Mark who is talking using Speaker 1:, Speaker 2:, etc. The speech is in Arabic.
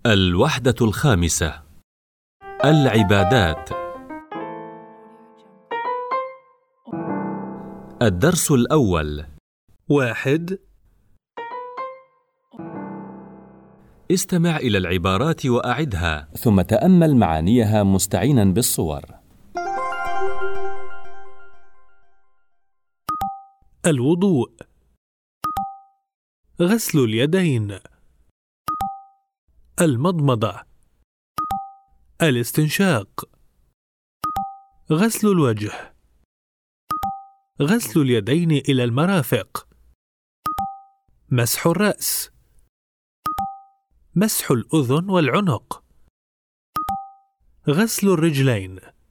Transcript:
Speaker 1: الوحدة الخامسة: العبادات. الدرس الأول.
Speaker 2: 1.
Speaker 1: استمع إلى العبارات وأعدها، ثم تأمل معانيها مستعينا بالصور.
Speaker 2: الوضوء، غسل اليدين، المضمضة، الاستنشاق، غسل الوجه، غسل اليدين إلى المرافق، مسح الرأس، مسح الأذن والعنق، غسل الرجلين.